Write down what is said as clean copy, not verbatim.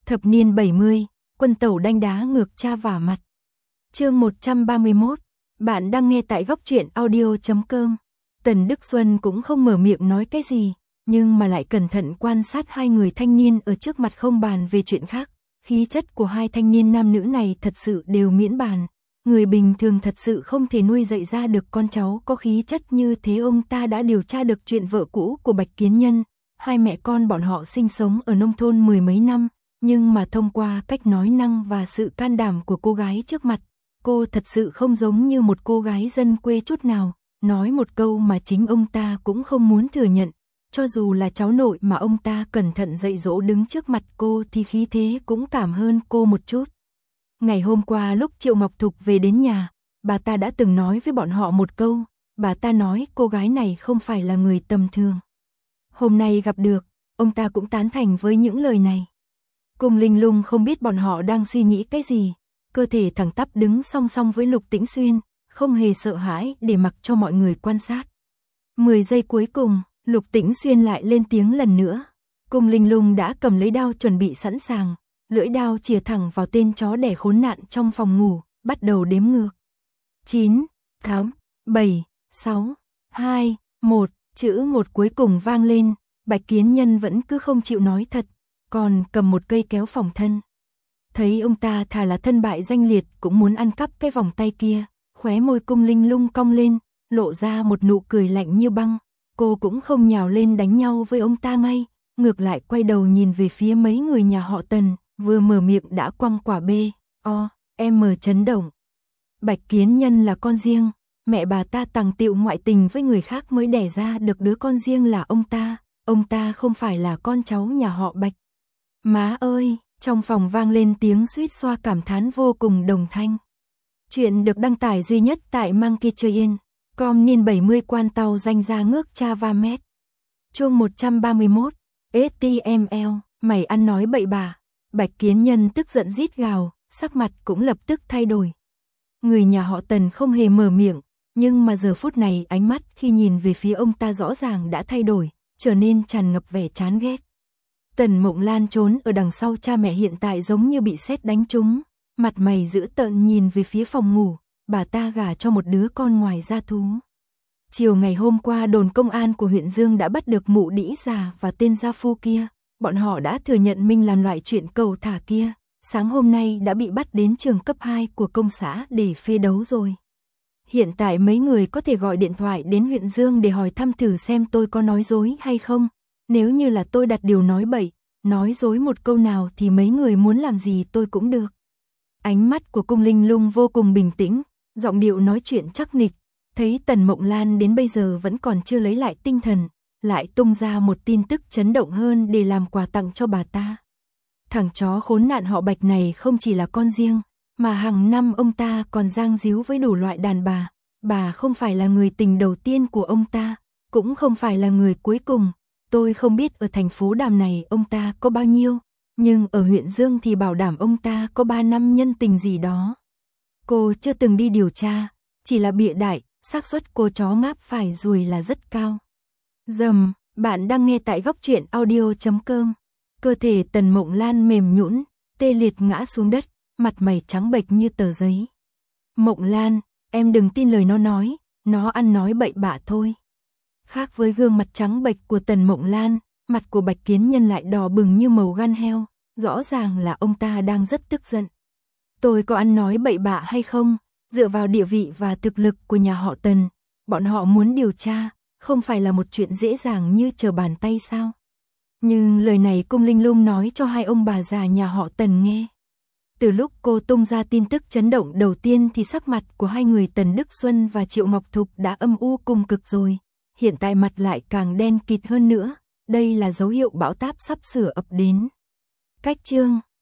Thập niên 70, quân tẩu đanh đá ngược cha vả mặt. Chương 131, bạn đang nghe tại góc truyện audio.com. Tần Đức Xuân cũng không mở miệng nói cái gì, nhưng mà lại cẩn thận quan sát hai người thanh niên ở trước mặt không bàn về chuyện khác. Khí chất của hai thanh niên nam nữ này thật sự đều miễn bàn. Người bình thường thật sự không thể nuôi dạy ra được con cháu có khí chất như thế. Ông ta đã điều tra được chuyện vợ cũ của Bạch Kiến Nhân. Hai mẹ con bọn họ sinh sống ở nông thôn mười mấy năm, nhưng mà thông qua cách nói năng và sự can đảm của cô gái trước mặt, cô thật sự không giống như một cô gái dân quê chút nào. Nói một câu mà chính ông ta cũng không muốn thừa nhận. Cho dù là cháu nội mà ông ta cẩn thận dạy dỗ đứng trước mặt cô thì khí thế cũng cảm hơn cô một chút. Ngày hôm qua lúc Triệu Ngọc Thục về đến nhà, bà ta đã từng nói với bọn họ một câu. Bà ta nói cô gái này không phải là người tầm thường. Hôm nay gặp được, ông ta cũng tán thành với những lời này. Cung Linh Lung không biết bọn họ đang suy nghĩ cái gì, cơ thể thẳng tắp đứng song song với Lục Tĩnh Xuyên, không hề sợ hãi để mặc cho mọi người quan sát. 10 giây cuối cùng, Lục Tĩnh Xuyên lại lên tiếng lần nữa. Cung Linh Lung đã cầm lấy đao chuẩn bị sẵn sàng, lưỡi đao chìa thẳng vào tên chó đẻ khốn nạn trong phòng ngủ, bắt đầu đếm ngược. 9, 8, 7, 6, 2, 1, chữ một cuối cùng vang lên. Bạch Kiến Nhân vẫn cứ không chịu nói thật, còn cầm một cây kéo phòng thân. Thấy ông ta thà là thân bại danh liệt cũng muốn ăn cắp cái vòng tay kia, khóe môi Cung Linh Lung cong lên, lộ ra một nụ cười lạnh như băng. Cô cũng không nhào lên đánh nhau với ông ta ngay, ngược lại quay đầu nhìn về phía mấy người nhà họ Tần, vừa mở miệng đã quăng quả B.O.M chấn động. Bạch Kiến Nhân là con riêng, mẹ bà ta tằng tiệu ngoại tình với người khác mới đẻ ra được đứa con riêng là ông ta không phải là con cháu nhà họ Bạch. Má ơi, trong phòng vang lên tiếng suýt xoa cảm thán vô cùng đồng thanh. Chuyện được đăng tải duy nhất tại Monkeytrain.com niên 70 quan tàu danh ra ngước cha va mét. Chương 131, HTML, mày ăn nói bậy bạ. Bạch Kiến Nhân tức giận rít gào, sắc mặt cũng lập tức thay đổi. Người nhà họ Tần không hề mở miệng, nhưng mà giờ phút này ánh mắt khi nhìn về phía ông ta rõ ràng đã thay đổi, trở nên tràn ngập vẻ chán ghét. Tần Mộng Lan trốn ở đằng sau cha mẹ hiện tại giống như bị sét đánh trúng, mặt mày dữ tợn nhìn về phía phòng ngủ, bà ta gả cho một đứa con ngoài gia thú. Chiều ngày hôm qua đồn công an của huyện Dương đã bắt được mụ đĩ già và tên gia phu kia, bọn họ đã thừa nhận mình làm loại chuyện cầu thả kia, sáng hôm nay đã bị bắt đến trường cấp 2 của công xã để phê đấu rồi. Hiện tại mấy người có thể gọi điện thoại đến huyện Dương để hỏi thăm thử xem tôi có nói dối hay không. Nếu như là tôi đặt điều nói bậy, nói dối một câu nào thì mấy người muốn làm gì tôi cũng được. Ánh mắt của Cung Linh Lung vô cùng bình tĩnh, giọng điệu nói chuyện chắc nịch. Thấy Tần Mộng Lan đến bây giờ vẫn còn chưa lấy lại tinh thần, lại tung ra một tin tức chấn động hơn để làm quà tặng cho bà ta. Thằng chó khốn nạn họ Bạch này không chỉ là con riêng, mà hàng năm ông ta còn giang díu với đủ loại đàn bà. Bà không phải là người tình đầu tiên của ông ta, cũng không phải là người cuối cùng. Tôi không biết ở thành phố Đàm này ông ta có bao nhiêu, nhưng ở huyện Dương thì bảo đảm ông ta có 3 năm nhân tình gì đó. Cô chưa từng đi điều tra, chỉ là bịa đại, xác suất cô chó ngáp phải ruồi là rất cao. Dầm, bạn đang nghe tại góc truyện audio.com. Cơ thể Tần Mộng Lan mềm nhũn, tê liệt ngã xuống đất, mặt mày trắng bệch như tờ giấy. Mộng Lan, em đừng tin lời nó nói, nó ăn nói bậy bạ thôi. Khác với gương mặt trắng bệch của Tần Mộng Lan, mặt của Bạch Kiến Nhân lại đỏ bừng như màu gan heo, rõ ràng là ông ta đang rất tức giận. Tôi có ăn nói bậy bạ hay không? Dựa vào địa vị và thực lực của nhà họ Tần, bọn họ muốn điều tra, không phải là một chuyện dễ dàng như trở bàn tay sao? Nhưng lời này Cung Linh Lung nói cho hai ông bà già nhà họ Tần nghe. Từ lúc cô tung ra tin tức chấn động đầu tiên thì sắc mặt của hai người Tần Đức Xuân và Triệu Ngọc Thục đã âm u cùng cực rồi. Hiện tại mặt lại càng đen kịt hơn nữa, đây là dấu hiệu bão táp sắp sửa ập đến. Cách chương